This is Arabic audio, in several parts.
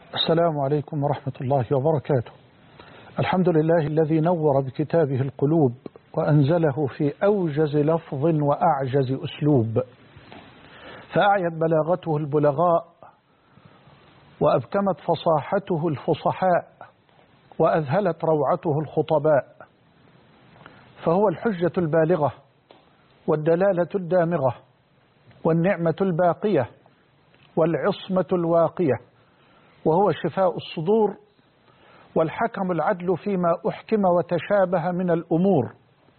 السلام عليكم ورحمة الله وبركاته. الحمد لله الذي نور بكتابه القلوب وأنزله في أوجز لفظ وأعجز أسلوب، فأعيت بلاغته البلغاء وأبكمت فصاحته الفصحاء وأذهلت روعته الخطباء، فهو الحجة البالغة والدلالة الدامغة والنعمة الباقية والعصمة الواقية، وهو شفاء الصدور والحكم العدل فيما أحكم وتشابه من الأمور.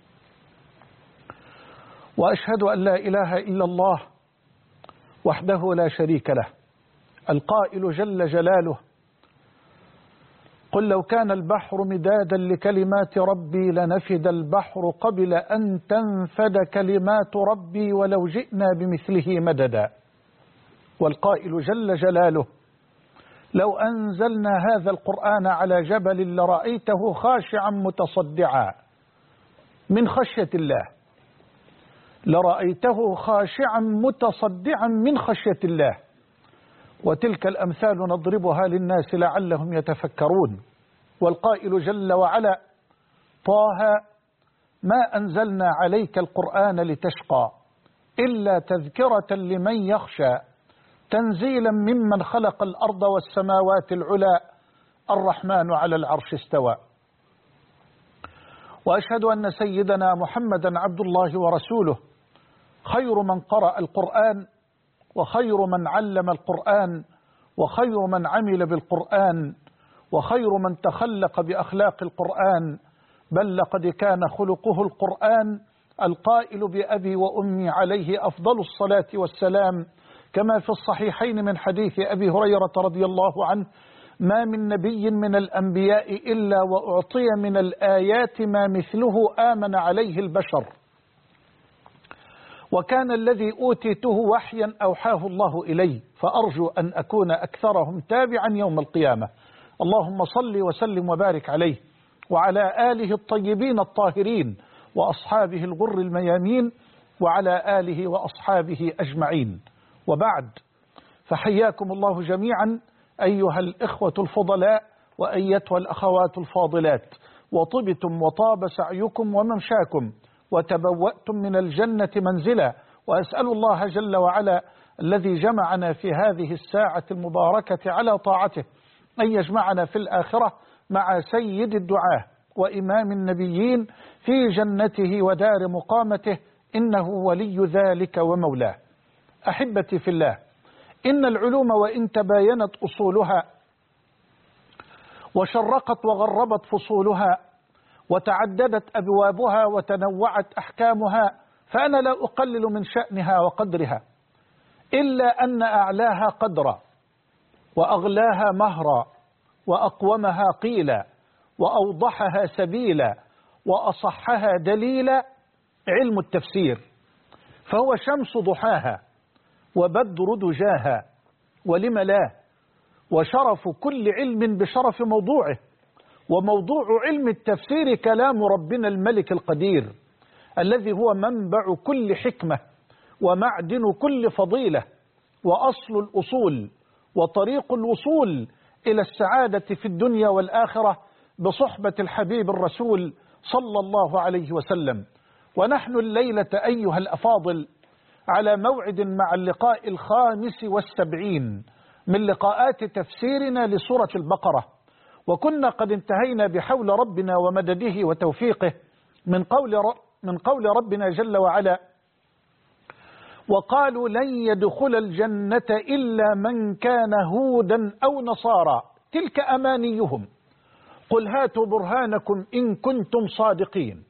وأشهد أن لا إله إلا الله وحده لا شريك له، القائل جل جلاله: قل لو كان البحر مدادا لكلمات ربي لنفد البحر قبل أن تنفد كلمات ربي ولو جئنا بمثله مددا. والقائل جل جلاله: لو أنزلنا هذا القرآن على جبل لرأيته خاشعا متصدعا من خشية الله، لرأيته خاشعا متصدعا من خشية الله. وتلك الأمثال نضربها للناس لعلهم يتفكرون. والقائل جل وعلا: طه ما أنزلنا عليك القرآن لتشقى إلا تذكرة لمن يخشى تنزيلا ممن خلق الأرض والسماوات العلى الرحمن على العرش استوى. وأشهد أن سيدنا محمدا عبد الله ورسوله، خير من قرأ القرآن وخير من علم القرآن وخير من عمل بالقرآن وخير من تخلق بأخلاق القرآن، بل لقد كان خلقه القرآن، القائل بأبي وأمي عليه أفضل الصلاة والسلام، كما في الصحيحين من حديث أبي هريرة رضي الله عنه: ما من نبي من الأنبياء إلا وأعطي من الآيات ما مثله آمن عليه البشر، وكان الذي أوتيته وحيا أوحاه الله إلي، فأرجو أن أكون أكثرهم تابعا يوم القيامة. اللهم صل وسلم وبارك عليه وعلى آله الطيبين الطاهرين وأصحابه الغر الميامين وعلى آله وأصحابه أجمعين. وبعد، فحياكم الله جميعا أيها الإخوة الفضلاء وأيتها الأخوات الفاضلات، وطبتم وطاب سعيكم وممشاكم وتبوأتم من الجنة منزلا. وأسأل الله جل وعلا الذي جمعنا في هذه الساعة المباركة على طاعته أن يجمعنا في الآخرة مع سيد الدعاة وإمام النبيين في جنته ودار مقامته، إنه ولي ذلك ومولاه. أحبتي في الله، إن العلوم وإن تباينت أصولها وشرقت وغربت فصولها وتعددت أبوابها وتنوعت أحكامها، فأنا لا أقلل من شأنها وقدرها، إلا أن أعلاها قدرا وأغلاها مهرا وأقومها قيلا وأوضحها سبيلا وأصحها دليلا علم التفسير، فهو شمس ضحاها وبدر دجاها ولم لا، وشرف كل علم بشرف موضوعه. وموضوع علم التفسير كلام ربنا الملك القدير، الذي هو منبع كل حكمة ومعدن كل فضيلة وأصل الأصول وطريق الوصول إلى السعادة في الدنيا والآخرة بصحبة الحبيب الرسول صلى الله عليه وسلم. ونحن الليلة أيها الأفاضل على موعد مع اللقاء 75 من لقاءات تفسيرنا لسورة البقرة، وكنا قد انتهينا بحول ربنا ومدده وتوفيقه من قول ربنا جل وعلا: وقالوا لن يدخل الجنة إلا من كان هودا أو نصارى تلك أمانيهم قل هاتوا برهانكم إن كنتم صادقين.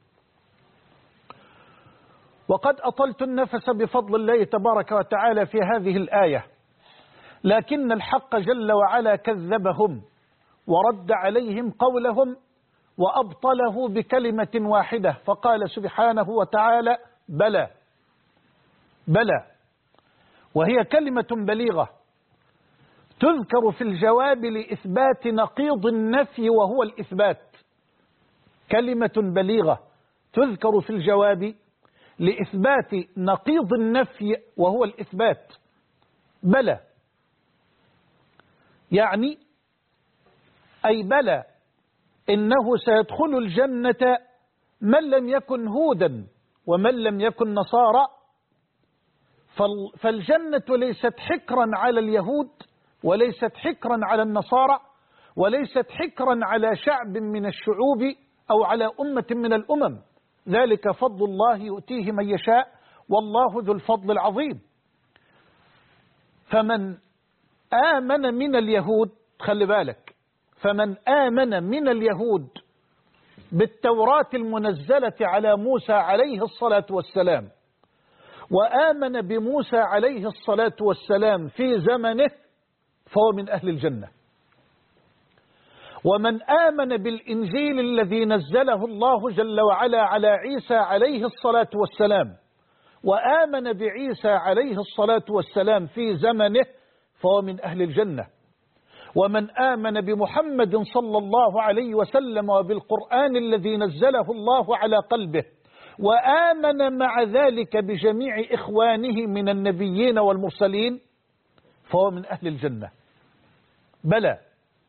وقد أطلت النفس بفضل الله تبارك وتعالى في هذه الآية، لكن الحق جل وعلا كذبهم ورد عليهم قولهم وأبطله بكلمة واحدة، فقال سبحانه وتعالى: بلى بلى. وهي كلمة بليغة تذكر في الجواب لإثبات نقيض النفي وهو الإثبات. كلمة بليغة تذكر في الجواب لإثبات نقيض النفي وهو الإثبات. بلى يعني أي بلى إنه سيدخل الجنة من لم يكن هودا ومن لم يكن نصارى. فالجنة ليست حكرا على اليهود وليست حكرا على النصارى وليست حكرا على شعب من الشعوب أو على أمة من الأمم، ذلك فضل الله يؤتيه من يشاء والله ذو الفضل العظيم. فمن آمن من اليهود، خلي بالك، فمن آمن من اليهود بالتوراة المنزلة على موسى عليه الصلاة والسلام وآمن بموسى عليه الصلاة والسلام في زمنه فهو من أهل الجنة. ومن آمن بالإنجيل الذي نزله الله جل وعلا على عيسى عليه الصلاة والسلام وآمن بعيسى عليه الصلاة والسلام في زمنه فهو من أهل الجنة. ومن آمن بمحمد صلى الله عليه وسلم وبالقرآن الذي نزله الله على قلبه وآمن مع ذلك بجميع إخوانه من النبيين والمرسلين فهو من أهل الجنة. بلى.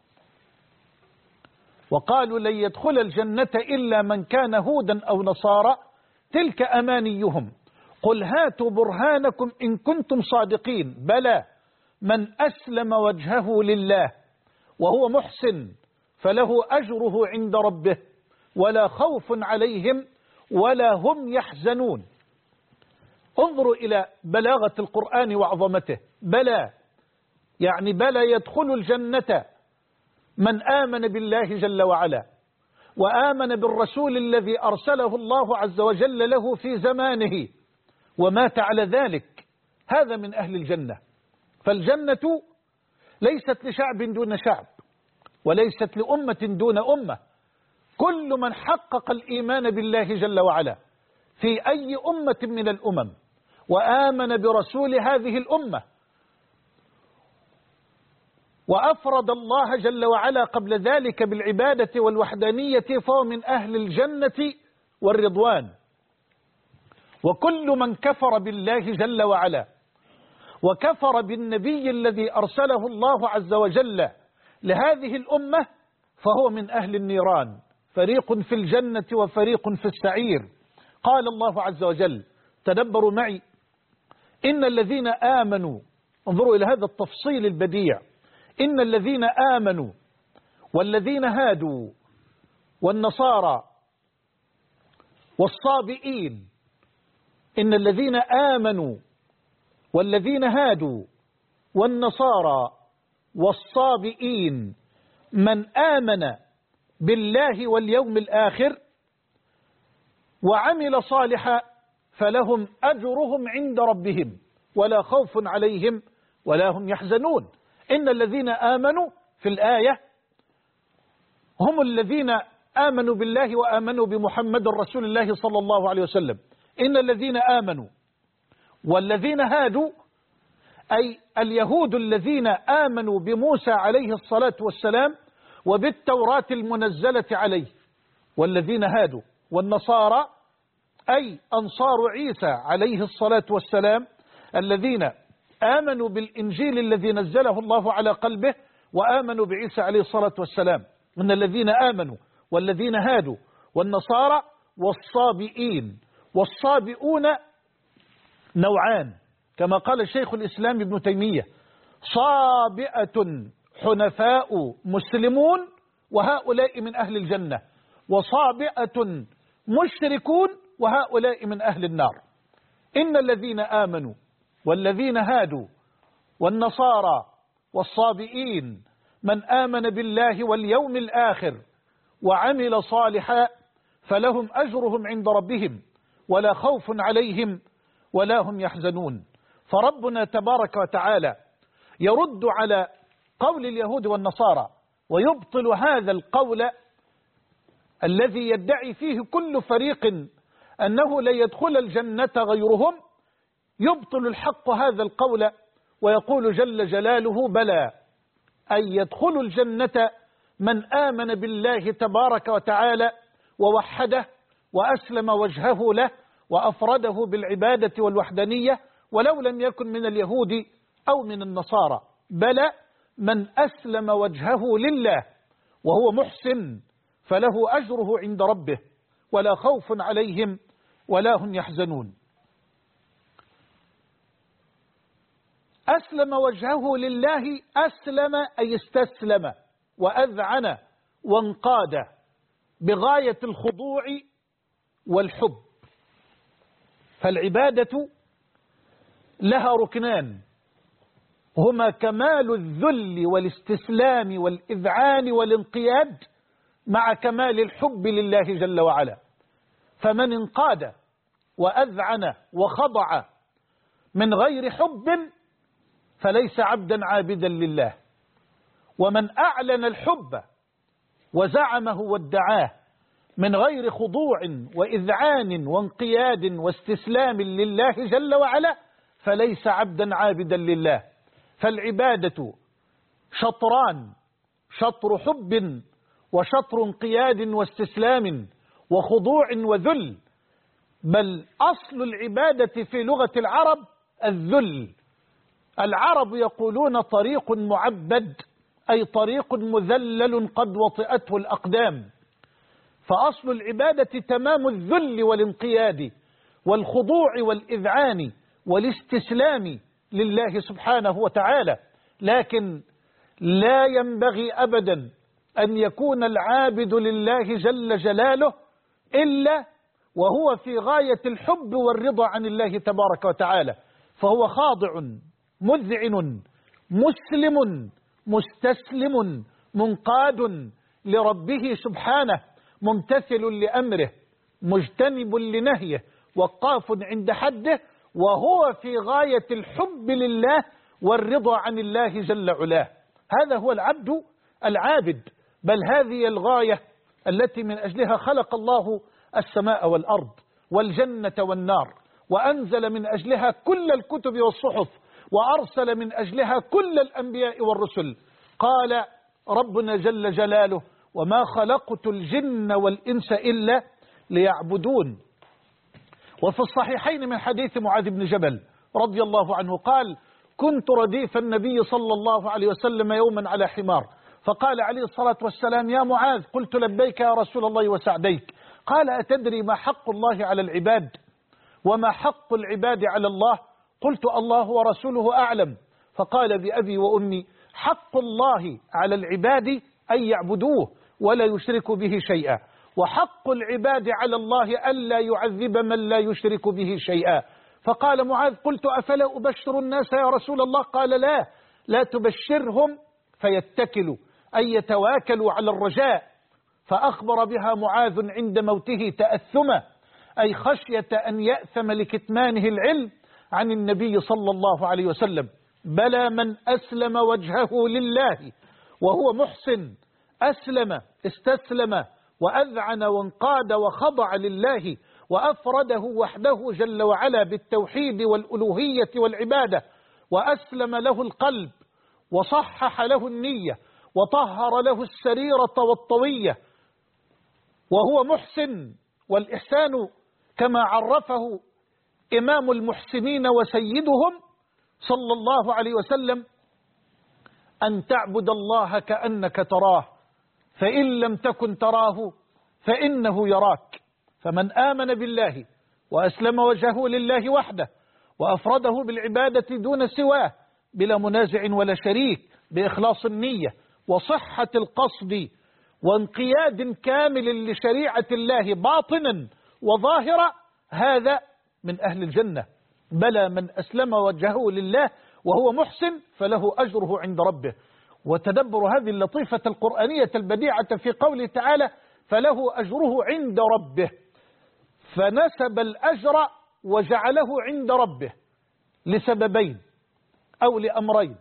وقالوا لن يدخل الجنة إلا من كان هودا أو نصارى تلك أمانيهم قل هاتوا برهانكم إن كنتم صادقين. بلى من أسلم وجهه لله وهو محسن فله أجره عند ربه ولا خوف عليهم ولا هم يحزنون. انظروا إلى بلاغة القرآن وعظمته. بلى يعني بلى يدخل الجنة من آمن بالله جل وعلا وآمن بالرسول الذي أرسله الله عز وجل له في زمانه ومات على ذلك، هذا من أهل الجنة. فالجنة ليست لشعب دون شعب وليست لأمة دون أمة. كل من حقق الإيمان بالله جل وعلا في أي أمة من الأمم وآمن برسول هذه الأمة وأفرد الله جل وعلا قبل ذلك بالعبادة والوحدانية فهو من أهل الجنة والرضوان. وكل من كفر بالله جل وعلا وكفر بالنبي الذي أرسله الله عز وجل لهذه الأمة فهو من أهل النيران، فريق في الجنة وفريق في السعير. قال الله عز وجل، تدبروا معي، إن الذين آمنوا، انظروا إلى هذا التفصيل البديع، إن الذين آمنوا والذين هادوا والنصارى والصابئين، إن الذين آمنوا والذين هادوا والنصارى والصابئين من آمن بالله واليوم الآخر وعمل صالحا فلهم أجرهم عند ربهم ولا خوف عليهم ولا هم يحزنون. إن الذين آمنوا في الآية هم الذين آمنوا بالله وآمنوا بمحمد رسول الله صلى الله عليه وسلم. إن الذين آمنوا والذين هادوا أي اليهود الذين آمنوا بموسى عليه الصلاة والسلام وبالتوراة المنزلة عليه، والذين هادوا، والنصارى أي أنصار عيسى عليه الصلاة والسلام الذين آمنوا بالإنجيل الذي نزله الله على قلبه وآمنوا بعيسى عليه الصلاة والسلام. من الذين آمنوا والذين هادوا والنصارى والصابئين. والصابئون نوعان كما قال الشيخ الإسلام ابن تيمية، صابئة حنفاء مسلمون وهؤلاء من أهل الجنة، وصابئة مشركون وهؤلاء من أهل النار. إن الذين آمنوا والذين هادوا والنصارى والصابئين من آمن بالله واليوم الآخر وعمل صالحا فلهم أجرهم عند ربهم ولا خوف عليهم ولا هم يحزنون. فربنا تبارك وتعالى يرد على قول اليهود والنصارى ويبطل هذا القول الذي يدعي فيه كل فريق أنه لا يدخل الجنة غيرهم. يبطل الحق هذا القول ويقول جل جلاله بلى، أن يدخل الجنة من آمن بالله تبارك وتعالى ووحده وأسلم وجهه له وأفرده بالعبادة والوحدانية ولو لم يكن من اليهود أو من النصارى. بلى من أسلم وجهه لله وهو محسن فله أجره عند ربه ولا خوف عليهم ولا هم يحزنون. أسلم وجهه لله، أسلم أي استسلم وأذعن وانقاد بغاية الخضوع والحب. فالعبادة لها ركنان، هما كمال الذل والاستسلام والإذعان والانقياد مع كمال الحب لله جل وعلا. فمن انقاد وأذعن وخضع من غير حب فليس عبدا عابدا لله، ومن أعلن الحب وزعمه وادعاه من غير خضوع وإذعان وانقياد واستسلام لله جل وعلا فليس عبدا عابدا لله. فالعبادة شطران، شطر حب وشطر انقياد واستسلام وخضوع وذل. بل أصل العبادة في لغة العرب الذل. العرب يقولون طريق معبد، أي طريق مذلل قد وطئته الأقدام. فأصل العبادة تمام الذل والانقياد والخضوع والإذعان والاستسلام لله سبحانه وتعالى. لكن لا ينبغي أبدا أن يكون العابد لله جل جلاله إلا وهو في غاية الحب والرضا عن الله تبارك وتعالى، فهو خاضع مذعن مسلم مستسلم منقاد لربه سبحانه، ممتثل لأمره مجتنب لنهيه وقاف عند حده، وهو في غاية الحب لله والرضا عن الله جل علاه. هذا هو العبد العابد. بل هذه الغاية التي من أجلها خلق الله السماء والأرض والجنة والنار، وأنزل من أجلها كل الكتب والصحف، وأرسل من أجلها كل الأنبياء والرسل. قال ربنا جل جلاله: وما خلقت الجن والإنس إلا ليعبدون. وفي الصحيحين من حديث معاذ بن جبل رضي الله عنه قال: كنت رديف النبي صلى الله عليه وسلم يوما على حمار، فقال عليه الصلاة والسلام: يا معاذ. قلت: لبيك يا رسول الله وسعديك. قال: أتدري ما حق الله على العباد وما حق العباد على الله؟ قلت: الله ورسوله أعلم. فقال: بأبي وأمي، حق الله على العباد أن يعبدوه ولا يشركوا به شيئا، وحق العباد على الله ألا يعذب من لا يشرك به شيئا. فقال معاذ: قلت: أفلا أبشر الناس يا رسول الله؟ قال: لا تبشرهم فيتكلوا، أي يتواكلوا على الرجاء. فأخبر بها معاذ عند موته تأثما، أي خشية أن يأثم لكتمانه العلم عن النبي صلى الله عليه وسلم. بلى من أسلم وجهه لله وهو محسن، أسلم استسلم وأذعن وانقاد وخضع لله وأفرده وحده جل وعلا بالتوحيد والألوهية والعبادة، وأسلم له القلب وصحح له النية وطهر له السريرة والطوية، وهو محسن. والإحسان كما عرفه إمام المحسنين وسيدهم صلى الله عليه وسلم: أن تعبد الله كأنك تراه، فإن لم تكن تراه فإنه يراك. فمن آمن بالله وأسلم وجهه لله وحده وأفرده بالعبادة دون سواه بلا منازع ولا شريك، بإخلاص النية وصحة القصد وانقياد كامل لشريعة الله باطنا وظاهرا، هذا من أهل الجنة. بلى من أسلم وجهه لله وهو محسن فله أجره عند ربه. وتدبر هذه اللطيفة القرآنية البديعة في قوله تعالى: فله أجره عند ربه، فنسب الأجر وجعله عند ربه لسببين أو لأمرين.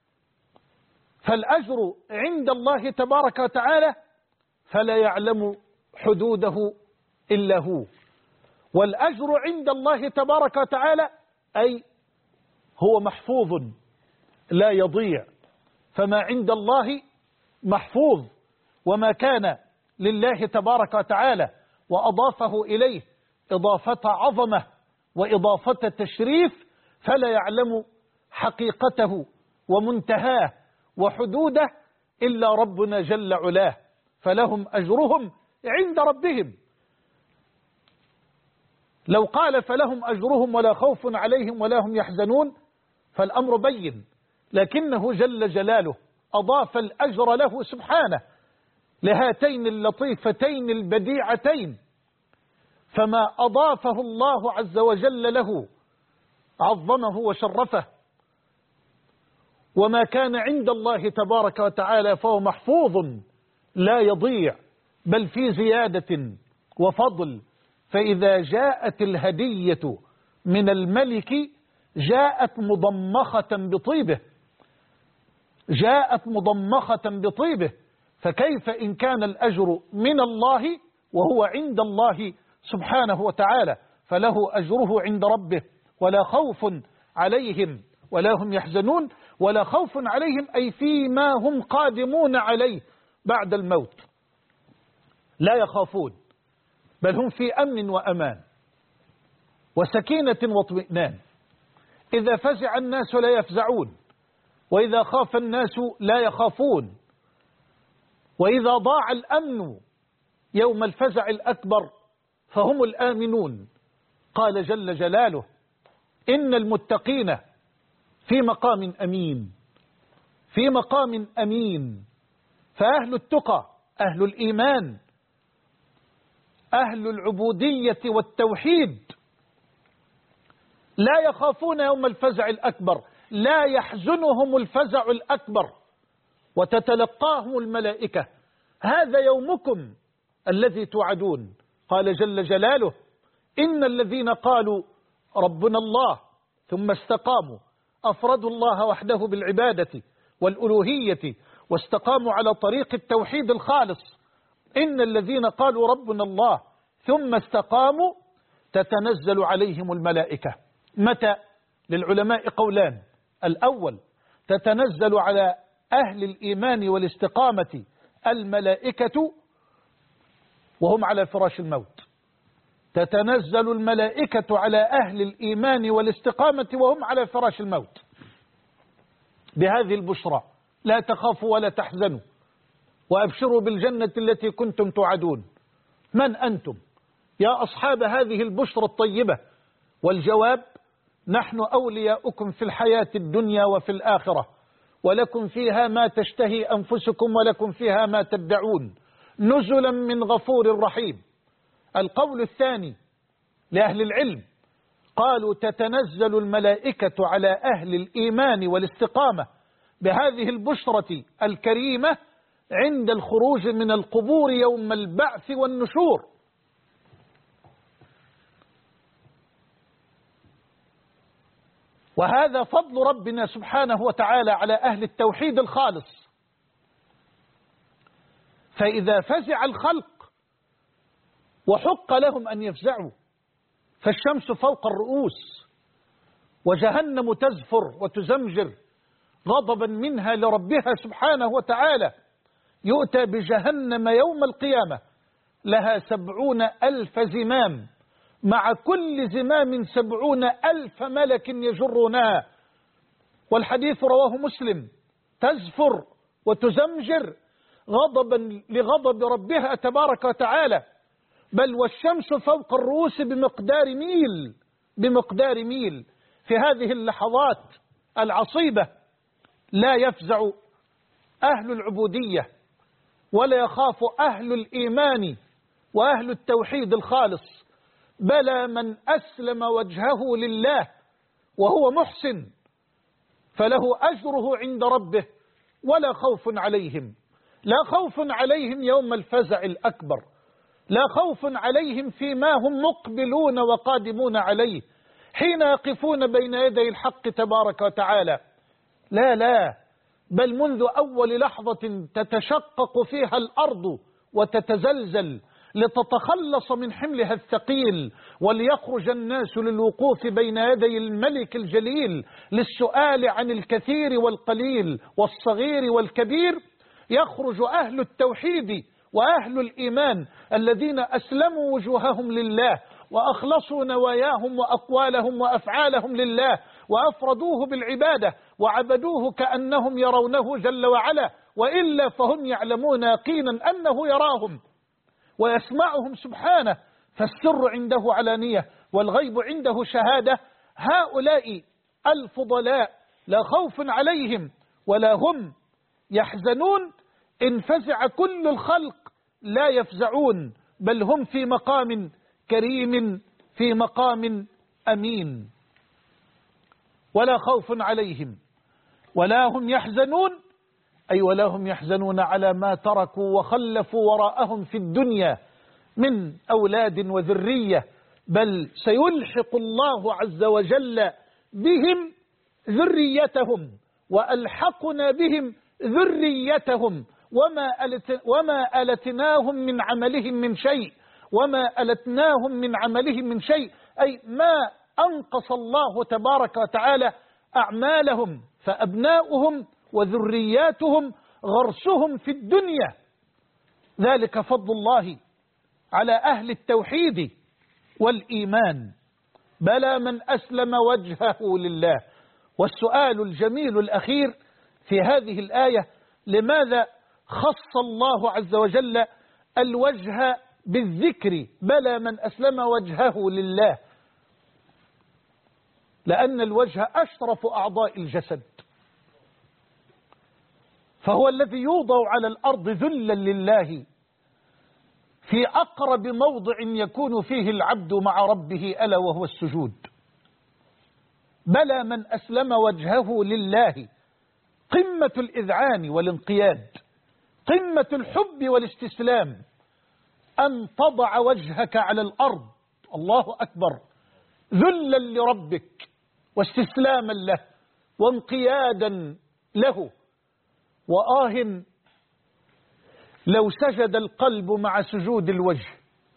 فالأجر عند الله تبارك وتعالى فلا يعلم حدوده إلا هو، والأجر عند الله تبارك وتعالى أي هو محفوظ لا يضيع. فما عند الله محفوظ، وما كان لله تبارك وتعالى وأضافه إليه إضافة عظمة وإضافة تشريف فلا يعلم حقيقته ومنتهاه وحدوده إلا ربنا جل علاه. فلهم أجرهم عند ربهم. لو قال فلهم أجرهم ولا خوف عليهم ولا هم يحزنون فالأمر بين، لكنه جل جلاله أضاف الأجر له سبحانه لهاتين اللطيفتين البديعتين، فما أضافه الله عز وجل له عظمه وشرفه، وما كان عند الله تبارك وتعالى فهو محفوظ لا يضيع، بل في زيادة وفضل. فإذا جاءت الهدية من الملك جاءت مضمخة بطيبه، جاءت مضمخة بطيبه، فكيف إن كان الأجر من الله وهو عند الله سبحانه وتعالى؟ فله أجره عند ربه ولا خوف عليهم ولا هم يحزنون. ولا خوف عليهم أي فيما هم قادمون عليه بعد الموت، لا يخافون، بل هم في أمن وأمان وسكينة واطمئنان. إذا فزع الناس لا يفزعون، وإذا خاف الناس لا يخافون، وإذا ضاع الأمن يوم الفزع الأكبر فهم الآمنون. قال جل جلاله: إن المتقين في مقام أمين، في مقام أمين. فأهل التقى، أهل الإيمان، أهل العبودية والتوحيد لا يخافون يوم الفزع الأكبر، لا يحزنهم الفزع الأكبر، وتتلقاهم الملائكة: هذا يومكم الذي توعدون. قال جل جلاله: إن الذين قالوا ربنا الله ثم استقاموا، أفردوا الله وحده بالعبادة والألوهية واستقاموا على طريق التوحيد الخالص، إن الذين قالوا ربنا الله ثم استقاموا تتنزل عليهم الملائكة. متى؟ للعلماء قولان: الأول تتنزل على أهل الإيمان والاستقامة الملائكة وهم على فراش الموت، تتنزل الملائكة على أهل الإيمان والاستقامة وهم على فراش الموت بهذه البشرى: لا تخافوا ولا تحزنوا وأبشروا بالجنة التي كنتم توعدون. من أنتم يا أصحاب هذه البشرى الطيبة؟ والجواب: نحن أولياؤكم في الحياة الدنيا وفي الآخرة، ولكم فيها ما تشتهي أنفسكم ولكم فيها ما تدعون، نزلا من غفور رحيم. القول الثاني لأهل العلم، قالوا تتنزل الملائكة على أهل الإيمان والاستقامة بهذه البشرة الكريمة عند الخروج من القبور يوم البعث والنشور. وهذا فضل ربنا سبحانه وتعالى على أهل التوحيد الخالص. فإذا فزع الخلق وحق لهم أن يفزعوا، فالشمس فوق الرؤوس وجهنم تزفر وتزمجر غضبا منها لربها سبحانه وتعالى، يؤتى بجهنم يوم القيامة لها 70,000 زمام، مع كل زمام 70,000 ملك يجرونها. والحديث رواه مسلم: تزفر وتزمجر غضبا لغضب ربها تبارك وتعالى، بل والشمس فوق الرؤوس بمقدار ميل. في هذه اللحظات العصيبة لا يفزع أهل العبودية ولا يخاف أهل الإيمان وأهل التوحيد الخالص، بلى من أسلم وجهه لله وهو محسن فله أجره عند ربه ولا خوف عليهم. لا خوف عليهم يوم الفزع الأكبر، لا خوف عليهم فيما هم مقبلون وقادمون عليه حين يقفون بين يدي الحق تبارك وتعالى. لا، بل منذ أول لحظة تتشقق فيها الأرض وتتزلزل لتتخلص من حملها الثقيل، وليخرج الناس للوقوف بين يدي الملك الجليل للسؤال عن الكثير والقليل والصغير والكبير، يخرج أهل التوحيد وأهل الإيمان الذين أسلموا وجوههم لله وأخلصوا نواياهم وأقوالهم وأفعالهم لله وأفردوه بالعبادة وعبدوه كأنهم يرونه جل وعلا وإلا فهم يعلمون يقينا أنه يراهم ويسمعهم سبحانه، فالسر عنده علانية والغيب عنده شهادة. هؤلاء الفضلاء لا خوف عليهم ولا هم يحزنون، إن فزع كل الخلق لا يفزعون، بل هم في مقام كريم، في مقام أمين. ولا خوف عليهم ولا هم يحزنون، أي ولا هم يحزنون على ما تركوا وخلفوا وراءهم في الدنيا من أولاد وذرية، بل سيلحق الله عز وجل بهم ذريتهم، وألحقنا بهم ذريتهم، وما ألتناهم من عملهم من شيء، وما ألتناهم من عملهم من شيء، أي ما أنقص الله تبارك وتعالى أعمالهم، فأبناؤهم وذرياتهم غرسهم في الدنيا. ذلك فضل الله على أهل التوحيد والإيمان. بلى من أسلم وجهه لله. والسؤال الجميل الأخير في هذه الآية: لماذا خص الله عز وجل الوجه بالذكر؟ بلى من أسلم وجهه لله، لأن الوجه أشرف أعضاء الجسد، فهو الذي يوضع على الأرض ذلا لله في أقرب موضع يكون فيه العبد مع ربه، ألا وهو السجود. بلى من أسلم وجهه لله، قمة الإذعان والانقياد، قمة الحب والاستسلام، أن تضع وجهك على الأرض، الله أكبر، ذلا لربك واستسلاما له وانقيادا له. وآه لو سجد القلب مع سجود الوجه،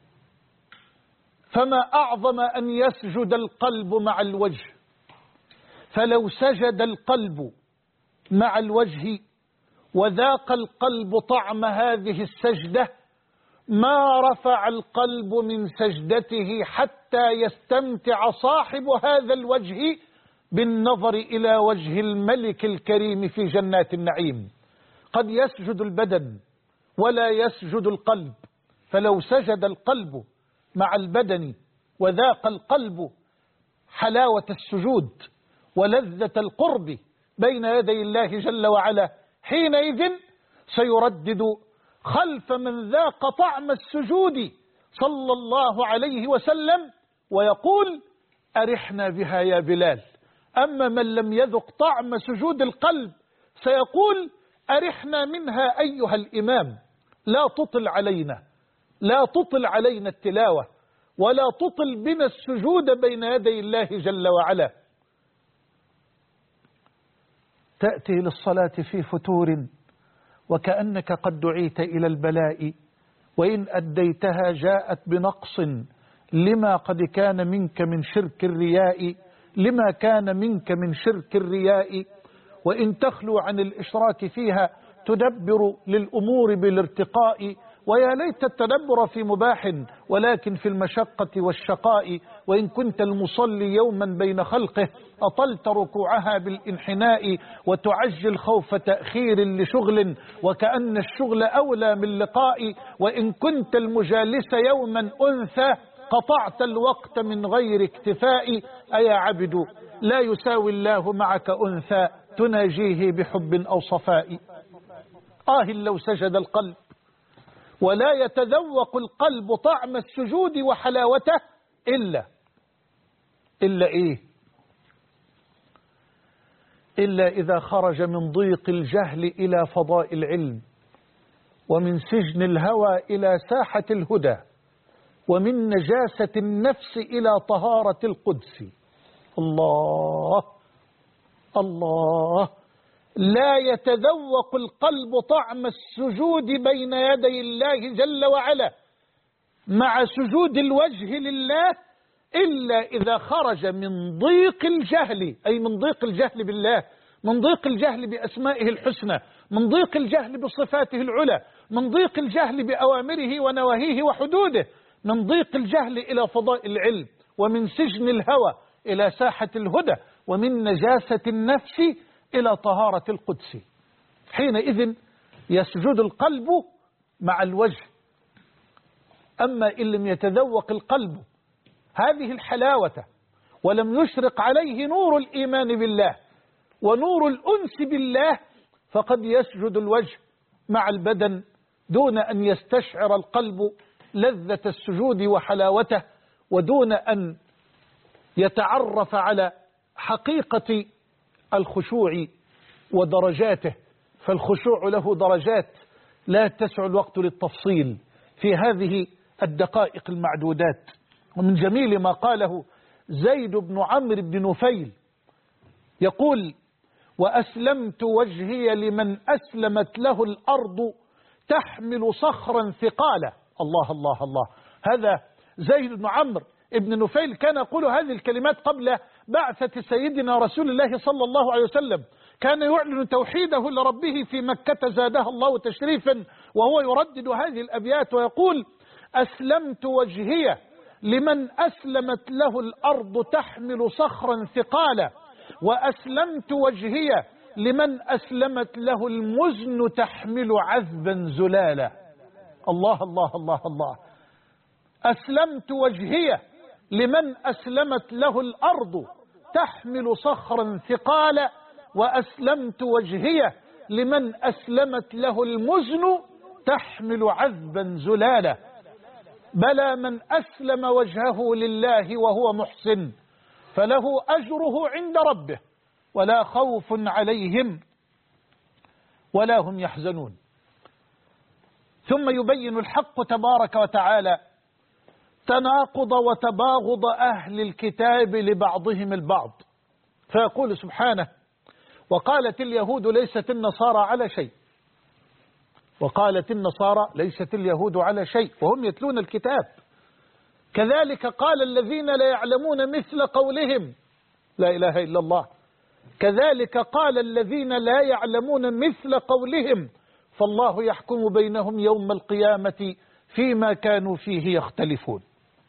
فما أعظم أن يسجد القلب مع الوجه. فلو سجد القلب مع الوجه وذاق القلب طعم هذه السجدة، ما رفع القلب من سجدته حتى يستمتع صاحب هذا الوجه بالنظر إلى وجه الملك الكريم في جنات النعيم. قد يسجد البدن ولا يسجد القلب، فلو سجد القلب مع البدن وذاق القلب حلاوة السجود ولذة القرب بين يدي الله جل وعلا، حينئذ سيردد خلف من ذاق طعم السجود صلى الله عليه وسلم ويقول: أرحنا بها يا بلال. أما من لم يذق طعم سجود القلب سيقول: أرحنا منها أيها الإمام، لا تطل علينا، لا تطل علينا التلاوة، ولا تطل بنا السجود بين يدي الله جل وعلا. تأتي للصلاة في فتور وكأنك قد دعيت إلى البلاء، وإن أديتها جاءت بنقص لما قد كان منك من شرك الرياء، لما كان منك من شرك الرياء. وإن تخلو عن الإشراك فيها تدبر للأمور بالارتقاء، ويا ليت التدبر في مباح ولكن في المشقة والشقاء. وإن كنت المصلي يوما بين خلقه أطلت ركوعها بالانحناء، وتعجل خوف تأخير لشغل وكأن الشغل أولى من لقاء. وإن كنت المجالس يوما أنثى قطعت الوقت من غير اكتفاء. أيا عبد لا يساوي الله معك أنثى تناجيه بحب أو صفاء. لو سجد القلب ولا يتذوق القلب طعم السجود وحلاوته إلا إيه؟ إلا إذا خرج من ضيق الجهل إلى فضاء العلم، ومن سجن الهوى إلى ساحة الهدى، ومن نجاسة النفس إلى طهارة القدس. الله الله، لا يتذوق القلب طعم السجود بين يدي الله جل وعلا مع سجود الوجه لله إلا إذا خرج من ضيق الجهل، أي من ضيق الجهل بالله، من ضيق الجهل بأسمائه الحسنى، من ضيق الجهل بصفاته العلى، من ضيق الجهل بأوامره ونواهيه وحدوده، من ضيق الجهل إلى فضاء العلم، ومن سجن الهوى إلى ساحة الهدى، ومن نجاسة النفس إلى طهارة القدس. حينئذ يسجد القلب مع الوجه. أما إن لم يتذوق القلب هذه الحلاوة ولم يشرق عليه نور الإيمان بالله ونور الأنس بالله فقد يسجد الوجه مع البدن دون أن يستشعر القلب لذة السجود وحلاوته، ودون أن يتعرف على حقيقة الخشوع ودرجاته، فالخشوع له درجات لا تسع الوقت للتفصيل في هذه الدقائق المعدودات. ومن جميل ما قاله زيد بن عمرو بن نفيل يقول: وأسلمت وجهي لمن أسلمت له الأرض تحمل صخرا ثقالا. الله الله الله. هذا زيد بن عمرو بن نفيل كان يقول هذه الكلمات قبل بعثة سيدنا رسول الله صلى الله عليه وسلم، كان يعلن توحيده لربه في مكة زادها الله تشريفا وهو يردد هذه الأبيات ويقول: أسلمت وجهي لمن أسلمت له الأرض تحمل صخرا ثقالا، وأسلمت وجهي لمن أسلمت له المزن تحمل عذبا زلالا. الله الله الله الله. أسلمت وجهي لمن أسلمت له الأرض تحمل صخرا ثقالا، وأسلمت وجهي لمن أسلمت له المزن تحمل عذبا زلالا. بلى من أسلم وجهه لله وهو محسن فله أجره عند ربه ولا خوف عليهم ولا هم يحزنون. ثم يبين الحق تبارك وتعالى تناقض وتباغض أهل الكتاب لبعضهم البعض، فيقول سبحانه: وقالت اليهود ليست النصارى على شيء. وقالت النصارى ليست اليهود على شيء وهم يتلون الكتاب. كذلك قال الذين لا يعلمون مثل قولهم. لا إله إلا الله. كذلك قال الذين لا يعلمون مثل قولهم فالله يحكم بينهم يوم القيامة فيما كانوا فيه يختلفون.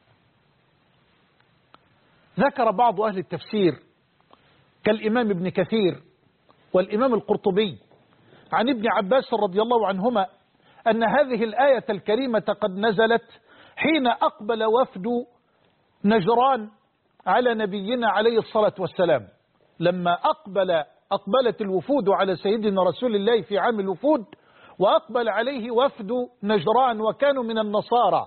ذكر بعض أهل التفسير كالإمام ابن كثير والإمام القرطبي عن ابن عباس رضي الله عنهما أن هذه الآية الكريمة قد نزلت حين أقبل وفد نجران على نبينا عليه الصلاة والسلام. لما أقبلت الوفود على سيدنا رسول الله في عام الوفود، وأقبل عليه وفد نجران وكانوا من النصارى،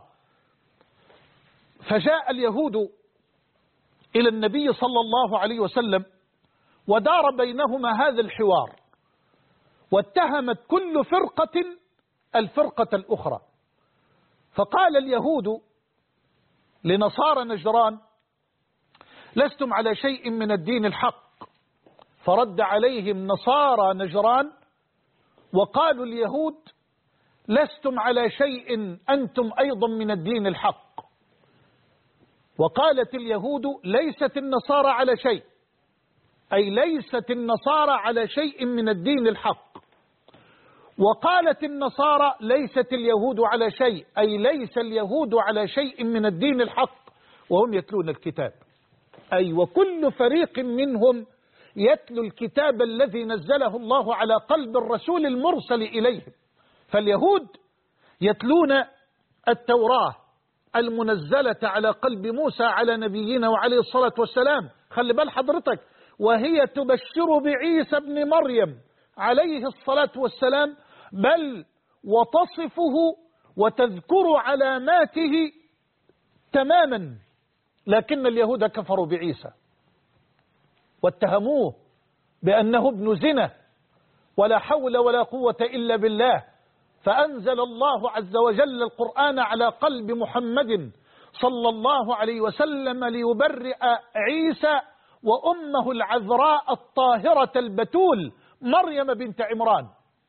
فجاء اليهود إلى النبي صلى الله عليه وسلم ودار بينهما هذا الحوار، واتهمت كل فرقة الفرقة الأخرى. فقال اليهود لنصارى نجران: لستم على شيء من الدين الحق. فرد عليهم نصارى نجران وقالوا اليهود: لستم على شيء أنتم أيضا من الدين الحق. وقالت اليهود: ليست النصارى على شيء، أي ليست النصارى على شيء من الدين الحق. وقالت النصارى: ليست اليهود على شيء، أي ليس اليهود على شيء من الدين الحق وهم يتلون الكتاب. أي وكل فريق منهم يتلو الكتاب الذي نزله الله على قلب الرسول المرسل إليهم. فاليهود يتلون التوراة المنزلة على قلب موسى على نبينا وعليه الصلاة والسلام، خلي بال حضرتك، وهي تبشر بعيسى ابن مريم عليه الصلاة والسلام، بل وتصفه وتذكر علاماته تماما. لكن اليهود كفروا بعيسى واتهموه بأنه ابن زنا ولا حول ولا قوة إلا بالله، فأنزل الله عز وجل القرآن على قلب محمد صلى الله عليه وسلم ليبرئ عيسى وأمه العذراء الطاهرة البتول مريم بنت عمران.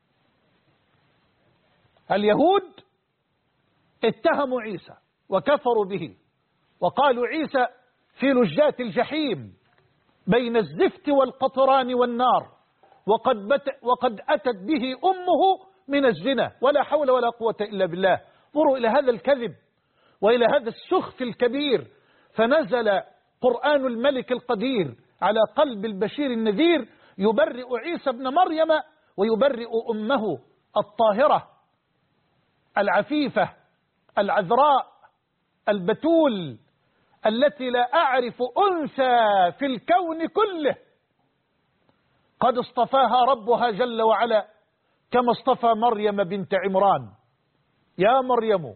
اليهود اتهموا عيسى وكفروا به وقالوا عيسى في لجات الجحيم بين الزفت والقطران والنار، وقد أتت به أمه من الزنا ولا حول ولا قوة إلا بالله. انظروا إلى هذا الكذب وإلى هذا السخف الكبير. فنزل قرآن الملك القدير على قلب البشير النذير يبرئ عيسى ابن مريم ويبرئ أمه الطاهرة العفيفة العذراء البتول التي لا أعرف أنثى في الكون كله قد اصطفاها ربها جل وعلا كما اصطفى مريم بنت عمران. يا مريم،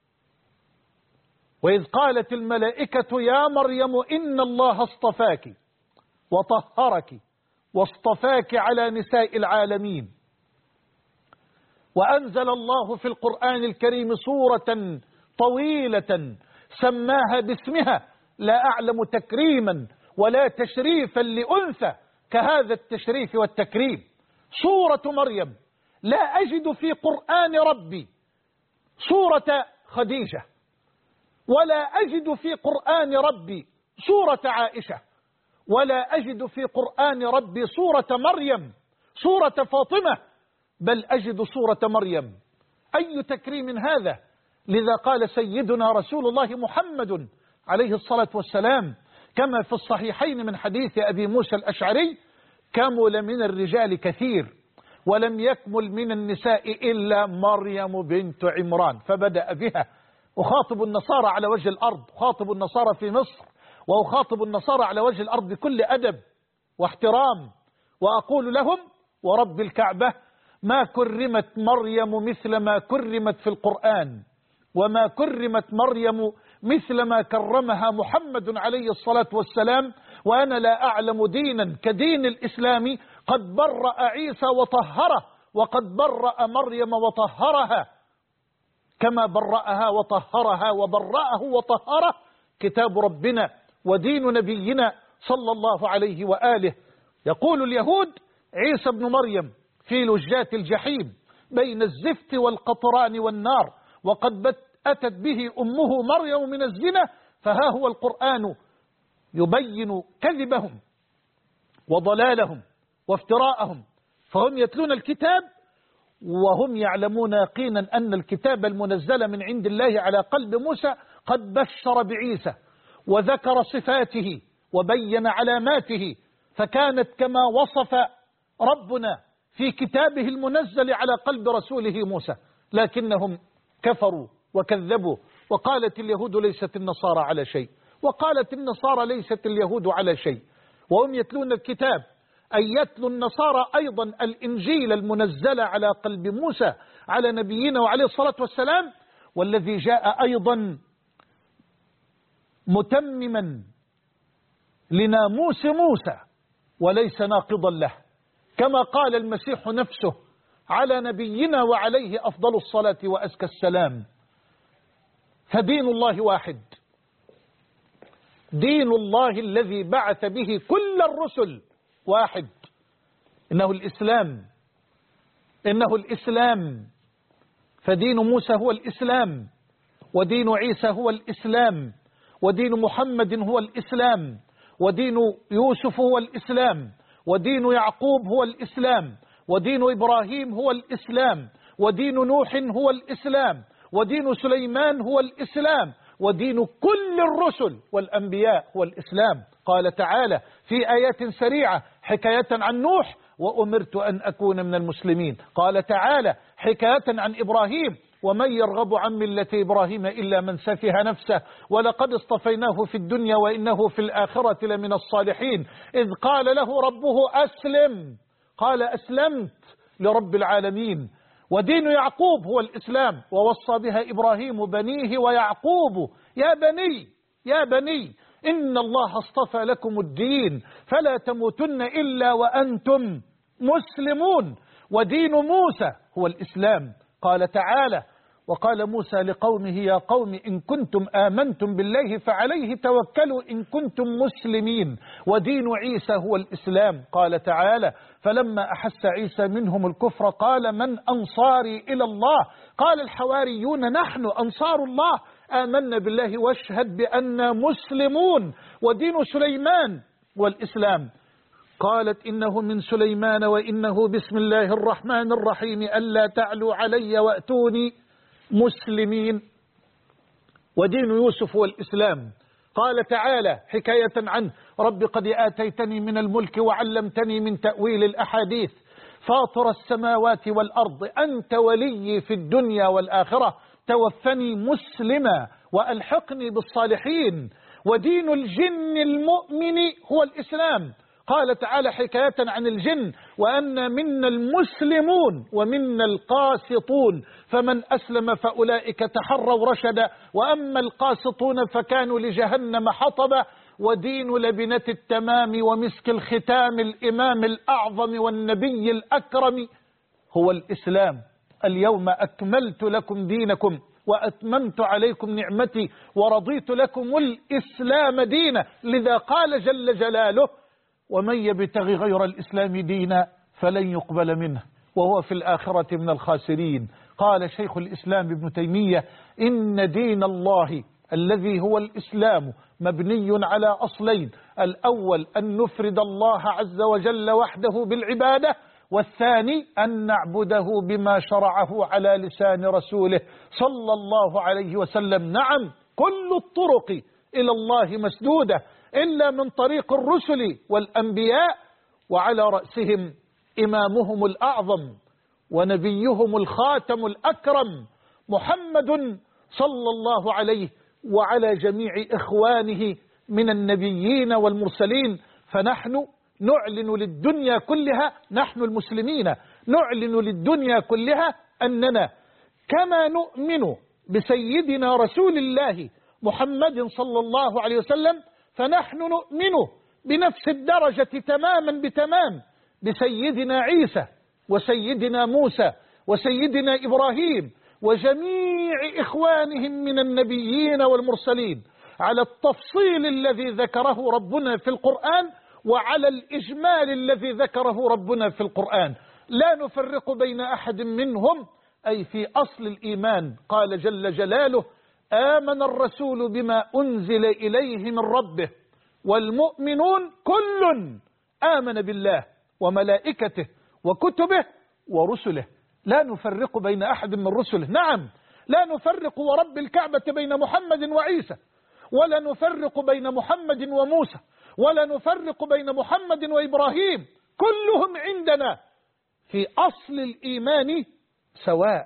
وإذ قالت الملائكة يا مريم إن الله اصطفاك وطهرك واصطفاك على نساء العالمين. وأنزل الله في القرآن الكريم سورة طويلة سماها باسمها، لا أعلم تكريما ولا تشريفا لأنثى كهذا التشريف والتكريم. سورة مريم. لا أجد في قرآن ربي سورة خديجة، ولا أجد في قرآن ربي سورة عائشة، ولا أجد في قرآن ربي سورة مريم، سورة فاطمة، بل أجد سورة مريم. أي تكريم هذا؟ لذا قال سيدنا رسول الله محمد عليه الصلاة والسلام كما في الصحيحين من حديث أبي موسى الأشعري: كمل من الرجال كثير ولم يكمل من النساء إلا مريم بنت عمران. فبدأ بها. أخاطب النصارى على وجه الأرض، أخاطب النصارى في مصر، وأخاطب النصارى على وجه الأرض بكل أدب واحترام، وأقول لهم ورب الكعبة: ما كرمت مريم مثل ما كرمت في القرآن، وما كرمت مريم مثل ما كرمها محمد عليه الصلاة والسلام. وأنا لا أعلم دينا كدين الإسلام قد برأ عيسى وطهره، وقد برأ مريم وطهرها كما برأها وطهرها وبرأه وطهره كتاب ربنا ودين نبينا صلى الله عليه وآله. يقول اليهود: عيسى ابن مريم في لجات الجحيم بين الزفت والقطران والنار، وقد أتت به أمه مريم من الزنا. فها هو القرآن يبين كذبهم وضلالهم وافتراءهم، فهم يتلون الكتاب وهم يعلمون يقينا أن الكتاب المنزل من عند الله على قلب موسى قد بشر بعيسى وذكر صفاته وبين علاماته، فكانت كما وصف ربنا في كتابه المنزل على قلب رسوله موسى. لكنهم كفروا وكذبوا، وقالت اليهود ليست النصارى على شيء، وقالت النصارى ليست اليهود على شيء، وهم يتلون الكتاب. أن يتلو النصارى أيضا الإنجيل المنزل على قلب موسى على نبينا وعليه الصلاة والسلام، والذي جاء أيضا متمما لناموس موسى وليس ناقضا له، كما قال المسيح نفسه على نبينا وعليه أفضل الصلاة وأزكى السلام. فدين الله واحد، دين الله الذي بعث به كل الرسل واحد، إنه الإسلام، إنه الإسلام. فدين موسى هو الإسلام، ودين عيسى هو الإسلام، ودين محمد هو الإسلام، ودين يوسف هو الإسلام، ودين يعقوب هو الإسلام، ودين إبراهيم هو الإسلام، ودين نوح هو الإسلام، ودين سليمان هو الإسلام، ودين كل الرسل والأنبياء هو الإسلام. قال تعالى في آيات سريعة حكاية عن نوح: وأمرت أن أكون من المسلمين. قال تعالى حكاية عن إبراهيم: ومن يرغب عن ملة إبراهيم إلا من سفه نفسه ولقد اصطفيناه في الدنيا وإنه في الآخرة لمن الصالحين. إذ قال له ربه أسلم قال أسلمت لرب العالمين. ودين يعقوب هو الإسلام، ووصى بها إبراهيم بنيه ويعقوب: يا بني إن الله اصطفى لكم الدين فلا تموتن إلا وأنتم مسلمون. ودين موسى هو الإسلام. قال تعالى: وقال موسى لقومه يا قوم إن كنتم آمنتم بالله فعليه توكلوا إن كنتم مسلمين. ودين عيسى هو الإسلام. قال تعالى: فلما أحس عيسى منهم الكفر قال من أنصاري إلى الله؟ قال الحواريون نحن أنصار الله آمنا بالله واشهد بأننا مسلمون. ودين سليمان والإسلام. قالت إنه من سليمان وإنه بسم الله الرحمن الرحيم ألا تعلوا علي وأتوني مسلمين. ودين يوسف والإسلام. قال تعالى حكاية عنه: رب قد آتيتني من الملك وعلمتني من تأويل الأحاديث فاطر السماوات والأرض أنت ولي في الدنيا والآخرة، توفني مسلما وألحقني بالصالحين. ودين الجن المؤمن هو الإسلام. قال تعالى حكاية عن الجن: وأن منا المسلمون ومنا القاسطون، فمن أسلم فأولئك تحروا رشدا، وأما القاسطون فكانوا لجهنم حطبا. ودين لبنة التمام ومسك الختام الإمام الأعظم والنبي الأكرم هو الإسلام. اليوم أكملت لكم دينكم وأتممت عليكم نعمتي ورضيت لكم الإسلام دينا. لذا قال جل جلاله: ومن يبتغي غير الإسلام دينا فلن يقبل منه وهو في الآخرة من الخاسرين. قال شيخ الإسلام ابن تيمية: إن دين الله الذي هو الإسلام مبني على أصلين: الأول أن نفرد الله عز وجل وحده بالعبادة، والثاني أن نعبده بما شرعه على لسان رسوله صلى الله عليه وسلم. نعم، كل الطرق إلى الله مسدودة إلا من طريق الرسل والأنبياء، وعلى رأسهم إمامهم الأعظم ونبيهم الخاتم الأكرم محمد صلى الله عليه وعلى جميع إخوانه من النبيين والمرسلين. فنحن نعلن للدنيا كلها، نحن المسلمين نعلن للدنيا كلها أننا كما نؤمن بسيدنا رسول الله محمد صلى الله عليه وسلم، فنحن نؤمن بنفس الدرجة تماما بتمام بسيدنا عيسى وسيدنا موسى وسيدنا إبراهيم وجميع إخوانهم من النبيين والمرسلين، على التفصيل الذي ذكره ربنا في القرآن وعلى الإجمال الذي ذكره ربنا في القرآن. لا نفرق بين أحد منهم، أي في أصل الإيمان. قال جل جلاله: آمن الرسول بما أنزل إليه من ربه والمؤمنون كل آمن بالله وملائكته وكتبه ورسله لا نفرق بين أحد من رسله. نعم، لا نفرق ورب الكعبة بين محمد وعيسى، ولا نفرق بين محمد وموسى، ولا نفرق بين محمد وإبراهيم، كلهم عندنا في أصل الإيمان سواء.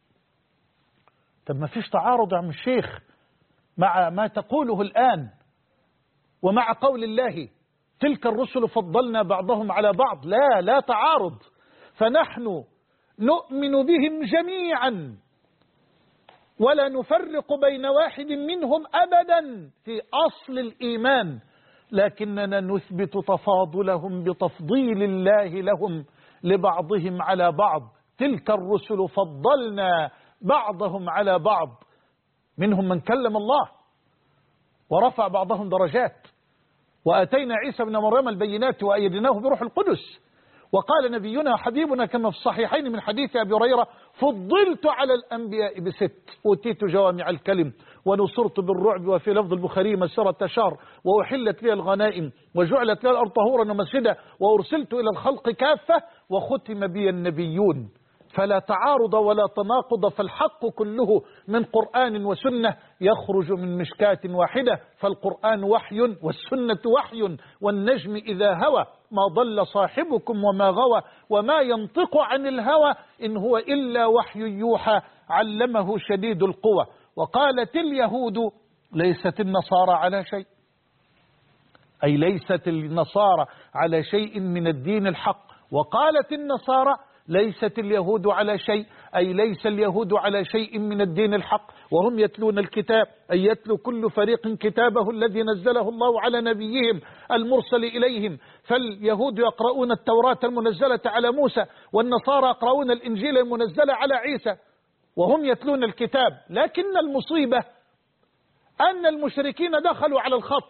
طب ما فيش تعارض يا عم الشيخ مع ما تقوله الآن ومع قول الله: تلك الرسل فضلنا بعضهم على بعض؟ لا تعارض. فنحن نؤمن بهم جميعا ولا نفرق بين واحد منهم أبدا في أصل الإيمان، لكننا نثبت تفاضلهم بتفضيل الله لهم لبعضهم على بعض. تلك الرسل فضلنا بعضهم على بعض، منهم من كلم الله ورفع بعضهم درجات، وآتينا عيسى ابن مريم البينات وأيدناه بروح القدس. وقال نبينا حبيبنا كما في الصحيحين من حديث أبي هريرة: فضلت على الأنبياء ب6، أوتيت جوامع الكلم ونصرت بالرعب، وفي لفظ البخاري: مسيرة شهر، وأحلت لي الغنائم، وجعلت لي الأرض طهورا ومسجدا، وأرسلت إلى الخلق كافة، وختم بي النبيون. فلا تعارض ولا تناقض، فالحق كله من قرآن وسنة يخرج من مشكاة واحدة، فالقرآن وحي والسنة وحي، والنجم إذا هوى ما ضل صاحبكم وما غوى، وما ينطق عن الهوى إن هو إلا وحي يوحى علمه شديد القوى. وقالت اليهود: ليست النصارى على شيء، أي ليست النصارى على شيء من الدين الحق. وقالت النصارى: ليست اليهود على شيء، أي ليس اليهود على شيء من الدين الحق، وهم يتلون الكتاب، أي يتلو كل فريق كتابه الذي نزله الله على نبيهم المرسل إليهم. فاليهود يقرؤون التوراة المنزلة على موسى، والنصارى يقرؤون الإنجيل المنزل على عيسى، وهم يتلون الكتاب. لكن المصيبة أن المشركين دخلوا على الخط،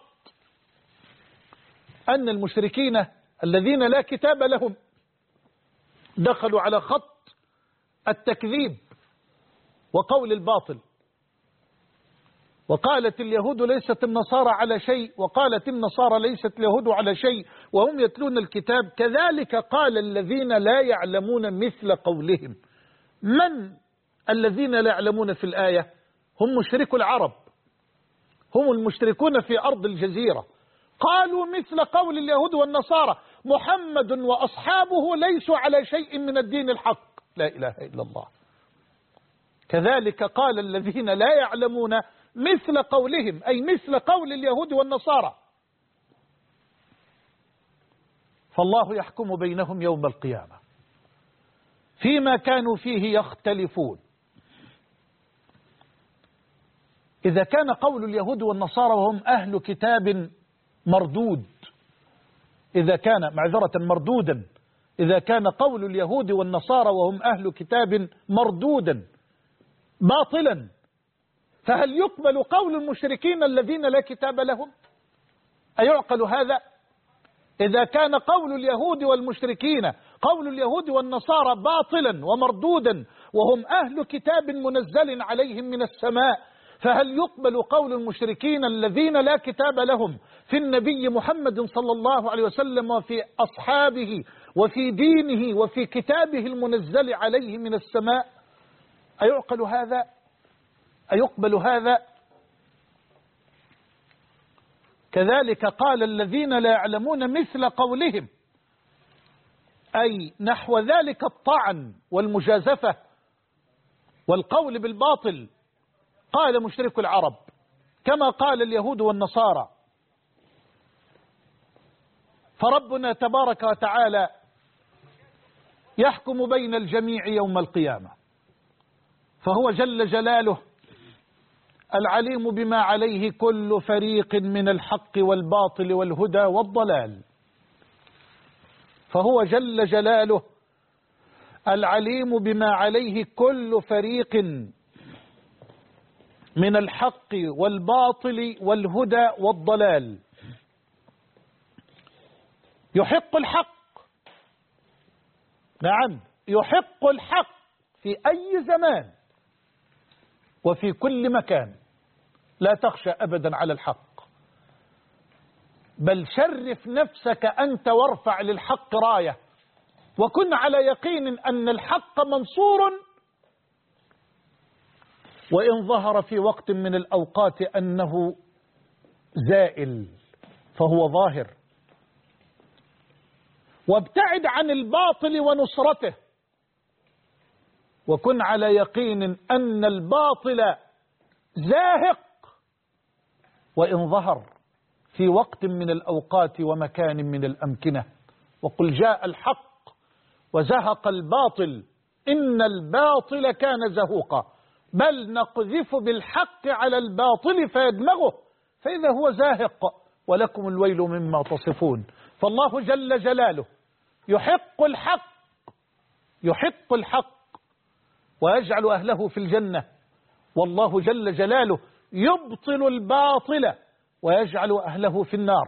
أن المشركين الذين لا كتاب لهم دخلوا على خط التكذيب وقول الباطل. وقالت اليهود: ليست النصارى على شيء، وقالت النصارى: ليست اليهود على شيء، وهم يتلون الكتاب. كذلك قال الذين لا يعلمون مثل قولهم. من الذين لا يعلمون في الآية؟ هم مشركو العرب، هم المشركون في أرض الجزيرة. قالوا مثل قول اليهود والنصارى، محمد وأصحابه ليسوا على شيء من الدين الحق. لا إله إلا الله. كذلك قال الذين لا يعلمون مثل قولهم، أي مثل قول اليهود والنصارى. فالله يحكم بينهم يوم القيامة فيما كانوا فيه يختلفون. إذا كان قول اليهود والنصارى وهم أهل كتاب مردود، إذا كان مردودا، إذا كان قول اليهود والنصارى وهم أهل كتاب مردودا باطلا، فهل يقبل قول المشركين الذين لا كتاب لهم؟ أيعقل هذا؟ إذا كان قول اليهود والمشركين، قول اليهود والنصارى باطلا ومردودا وهم أهل كتاب منزل عليهم من السماء، فهل يقبل قول المشركين الذين لا كتاب لهم في النبي محمد صلى الله عليه وسلم وفي أصحابه وفي دينه وفي كتابه المنزل عليه من السماء؟ أيعقل هذا؟ أيقبل هذا؟ كذلك قال الذين لا يعلمون مثل قولهم، أي نحو ذلك الطعن والمجازفة والقول بالباطل. قال مشرك العرب كما قال اليهود والنصارى. فربنا تبارك وتعالى يحكم بين الجميع يوم القيامة، فهو جل جلاله العليم بما عليه كل فريق من الحق والباطل والهدى والضلال. فهو جل جلاله العليم بما عليه كل فريق من الحق والباطل والهدى والضلال. يحق الحق، نعم يحق الحق في أي زمان وفي كل مكان. لا تخشى أبدا على الحق، بل شرف نفسك أنت وارفع للحق راية، وكن على يقين أن الحق منصور، وإن ظهر في وقت من الأوقات أنه زائل فهو ظاهر. وابتعد عن الباطل ونصرته، وكن على يقين أن الباطل زاهق وإن ظهر في وقت من الأوقات ومكان من الأمكنة. وقل جاء الحق وزهق الباطل إن الباطل كان زهوقا، بل نقذف بالحق على الباطل فيدمغه فإذا هو زاهق ولكم الويل مما تصفون. فالله جل جلاله يحق الحق، يحق الحق ويجعل أهله في الجنة، والله جل جلاله يبطل الباطل ويجعل أهله في النار.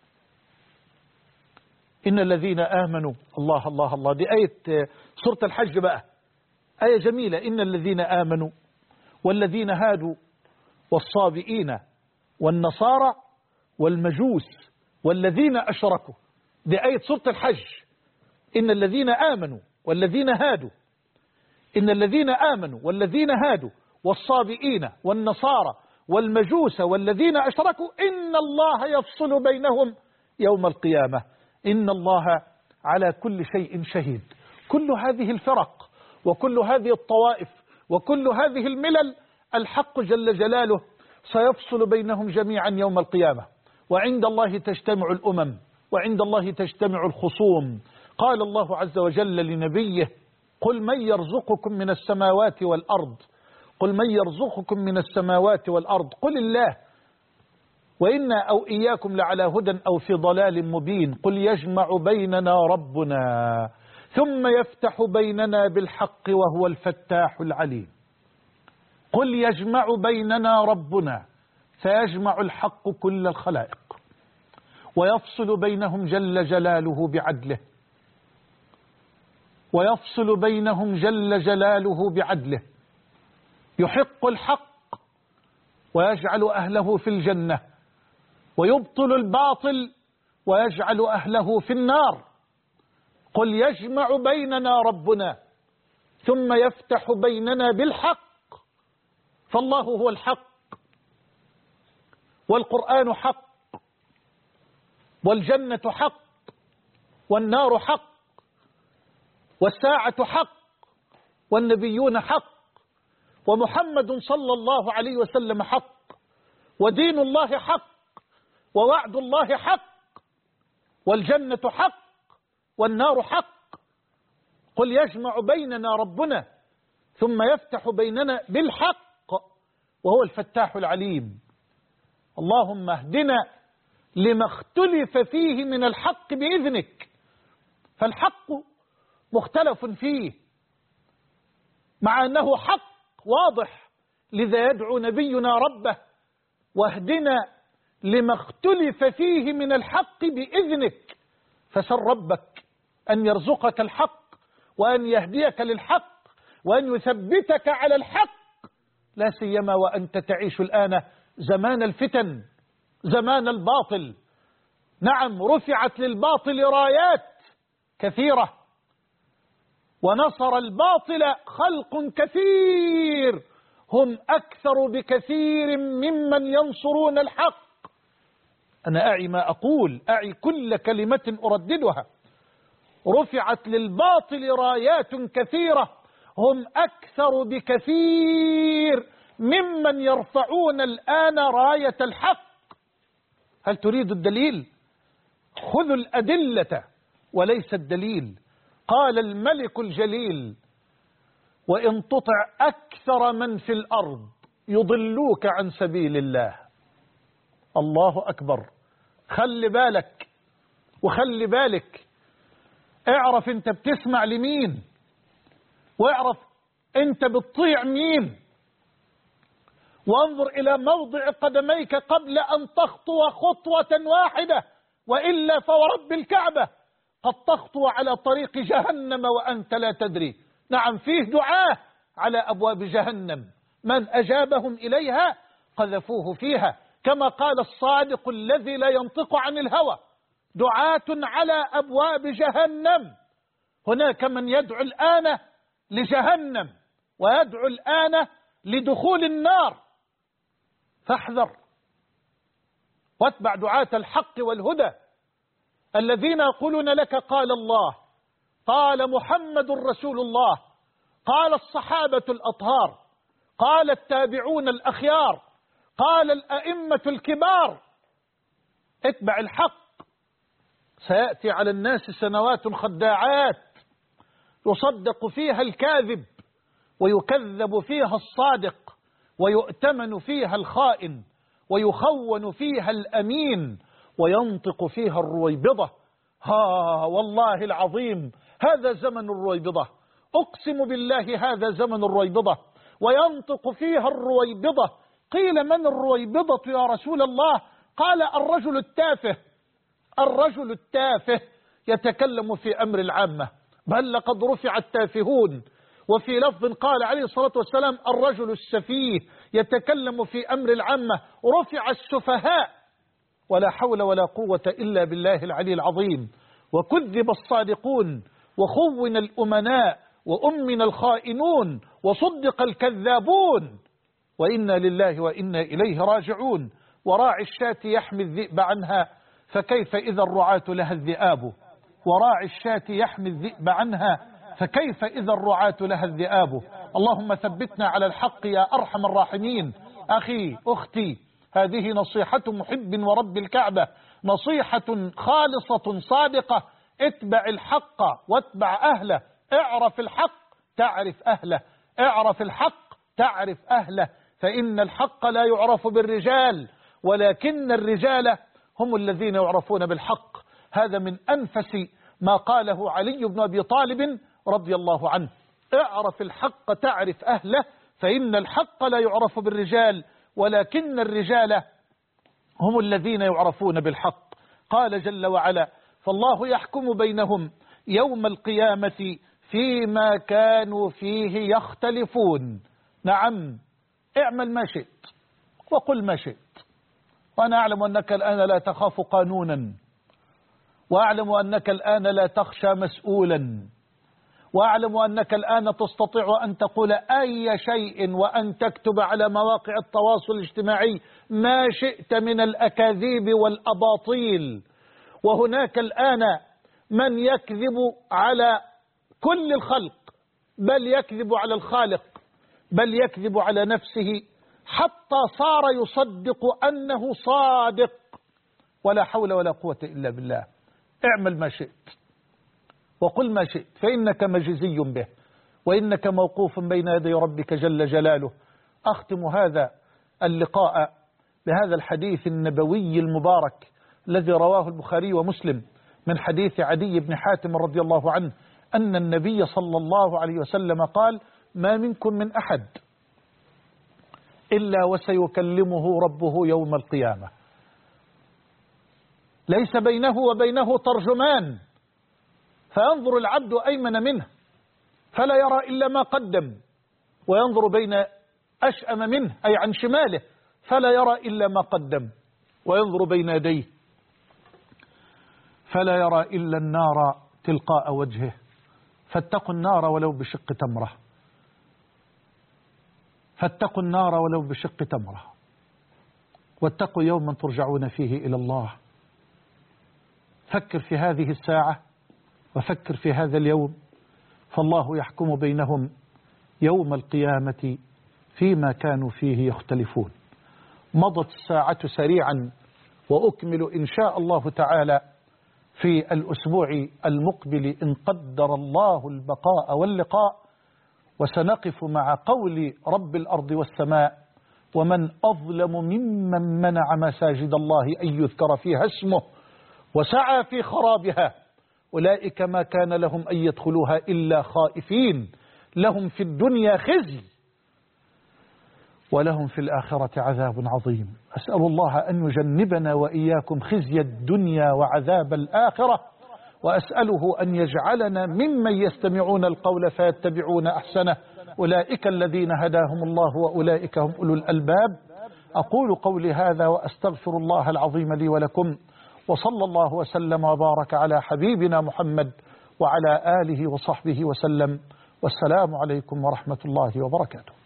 إن الذين آمنوا، الله الله الله، دي آية سورة الحج بقى، آية جميلة. إن الذين آمنوا والذين هادوا والصابئين والنصارى والمجوس والذين أشركوا، دي آية سورة الحج. إن الذين آمنوا والذين هادوا، إن الذين آمنوا والذين هادوا والصابئين والنصارى والمجوس والذين أشركوا إن الله يفصل بينهم يوم القيامة إن الله على كل شيء شهيد. كل هذه الفرق وكل هذه الطوائف وكل هذه الملل الحق جل جلاله سيفصل بينهم جميعا يوم القيامة، وعند الله تجتمع الأمم وعند الله تجتمع الخصوم. قال الله عز وجل لنبيه قل من يرزقكم من السماوات والأرض، قل من يرزقكم من السماوات والأرض قل الله وإنا أو إياكم لعلى هدى أو في ضلال مبين. قل يجمع بيننا ربنا ثم يفتح بيننا بالحق وهو الفتاح العليم. قل يجمع بيننا ربنا فيجمع الحق كل الخلائق ويفصل بينهم جل جلاله بعدله، ويفصل بينهم جل جلاله بعدله. يحق الحق ويجعل أهله في الجنة، ويبطل الباطل ويجعل أهله في النار. قل يجمع بيننا ربنا ثم يفتح بيننا بالحق، فالله هو الحق، والقرآن حق، والجنة حق، والنار حق، والساعة حق، والنبيون حق، ومحمد صلى الله عليه وسلم حق، ودين الله حق، ووعد الله حق، والجنة حق، والنار حق. قل يجمع بيننا ربنا ثم يفتح بيننا بالحق وهو الفتاح العليم. اللهم اهدنا لما اختلف فيه من الحق بإذنك، فالحق مختلف فيه مع أنه حق واضح، لذا يدعو نبينا ربه واهدنا لما اختلف فيه من الحق بإذنك. فسل ربك أن يرزقك الحق، وأن يهديك للحق، وأن يثبتك على الحق، لا سيما وأنت تعيش الآن زمان الفتن، زمان الباطل. نعم، رفعت للباطل رايات كثيرة، ونصر الباطل خلق كثير هم أكثر بكثير ممن ينصرون الحق. أنا أعي ما أقول، أعي كل كلمة أرددها. رفعت للباطل رايات كثيرة هم أكثر بكثير ممن يرفعون الآن راية الحق. هل تريد الدليل؟ خذوا الأدلة وليس الدليل. قال الملك الجليل: وإن تطع أكثر من في الأرض يضلوك عن سبيل الله. الله أكبر. خلي بالك وخلي بالك، اعرف انت بتسمع لمين، واعرف انت بتطيع مين، وانظر إلى موضع قدميك قبل أن تخطو خطوة واحدة، وإلا فورب الكعبة قد تخطو على طريق جهنم وأنت لا تدري. نعم، فيه دعاة على أبواب جهنم، من أجابهم إليها قذفوه فيها، كما قال الصادق الذي لا ينطق عن الهوى: دعاة على أبواب جهنم. هناك من يدعو الآن لجهنم ويدعو الآن لدخول النار، فاحذر واتبع دعاة الحق والهدى الذين يقولون لك قال الله، قال محمد رسول الله، قال الصحابة الأطهار، قال التابعون الأخيار، قال الأئمة الكبار. اتبع الحق. سيأتي على الناس سنوات خداعات يصدق فيها الكاذب ويكذب فيها الصادق ويؤتمن فيها الخائن ويخون فيها الأمين وينطق فيها الرويبضة. والله العظيم هذا زمن الرويبضة، أقسم بالله هذا زمن الرويبضة. وينطق فيها الرويبضة. قيل: من الرويبضة يا رسول الله؟ قال: الرجل التافه. الرجل التافه يتكلم في أمر العامة، بل لقد رفع التافهون. وفي لفظ قال عليه الصلاة والسلام: الرجل السفيه يتكلم في أمر العامة. رفع السفهاء. ولا حول ولا قوة إلا بالله العلي العظيم. وكذب الصادقون وخون الأمناء وأمن الخائنون وصدق الكذابون، وإنا لله وإنا إليه راجعون. وراعي الشاة يحمي الذئب عنها، فكيف إذا الرعاة لها الذئاب. وراعي الشاة يحمي الذئب عنها، فكيف إذا الرعاة لها الذئاب. اللهم ثبتنا على الحق يا أرحم الراحمين. أخي أختي، هذه نصيحة محب ورب الكعبة، نصيحة خالصة صادقة. اتبع الحق واتبع أهله. اعرف الحق تعرف أهله، اعرف الحق تعرف أهله، فإن الحق لا يعرف بالرجال، ولكن الرجال هم الذين يعرفون بالحق. هذا من أنفس ما قاله علي بن أبي طالب رضي الله عنه: اعرف الحق تعرف أهله، فإن الحق لا يعرف بالرجال، ولكن الرجال هم الذين يعرفون بالحق. قال جل وعلا: فالله يحكم بينهم يوم القيامة فيما كانوا فيه يختلفون. نعم، اعمل ما شئت وقل ما شئت، وأنا أعلم أنك الآن لا تخاف قانونا، وأعلم أنك الآن لا تخشى مسؤولا، وأعلم أنك الآن تستطيع أن تقول أي شيء وأن تكتب على مواقع التواصل الاجتماعي ما شئت من الأكاذيب والأباطيل. وهناك الآن من يكذب على كل الخلق، بل يكذب على الخالق، بل يكذب على نفسه، حتى صار يصدق أنه صادق. ولا حول ولا قوة إلا بالله. اعمل ما شئت وقل ما شئت، فإنك مجزي به، وإنك موقوف بين يدي ربك جل جلاله. أختم هذا اللقاء بهذا الحديث النبوي المبارك الذي رواه البخاري ومسلم من حديث عدي بن حاتم رضي الله عنه أن النبي صلى الله عليه وسلم قال: ما منكم من أحد إلا وسيكلمه ربه يوم القيامة، ليس بينه وبينه ترجمان، فينظر العبد أيمن منه فلا يرى إلا ما قدم، وينظر بين أشأم منه أي عن شماله فلا يرى إلا ما قدم، وينظر بين يديه فلا يرى إلا النار تلقاء وجهه. فاتقوا النار ولو بشق تمرة، فاتقوا النار ولو بشق تمرة، واتقوا يوما ترجعون فيه إلى الله. فكر في هذه الساعة وفكر في هذا اليوم، فالله يحكم بينهم يوم القيامة فيما كانوا فيه يختلفون. مضت الساعة سريعا، وأكمل إن شاء الله تعالى في الأسبوع المقبل إن قدر الله البقاء واللقاء، وسنقف مع قول رب الأرض والسماء: ومن أظلم ممن منع مساجد الله أن يذكر فيها اسمه وسعى في خرابها، أولئك ما كان لهم أن يدخلوها إلا خائفين، لهم في الدنيا خزي ولهم في الآخرة عذاب عظيم. أسأل الله أن يجنبنا وإياكم خزي الدنيا وعذاب الآخرة، وأسأله أن يجعلنا ممن يستمعون القول فيتبعون أحسنه، أولئك الذين هداهم الله وأولئك هم أولو الألباب. أقول قولي هذا وأستغفر الله العظيم لي ولكم، وصلى الله وسلم وبارك على حبيبنا محمد وعلى آله وصحبه وسلم، والسلام عليكم ورحمة الله وبركاته.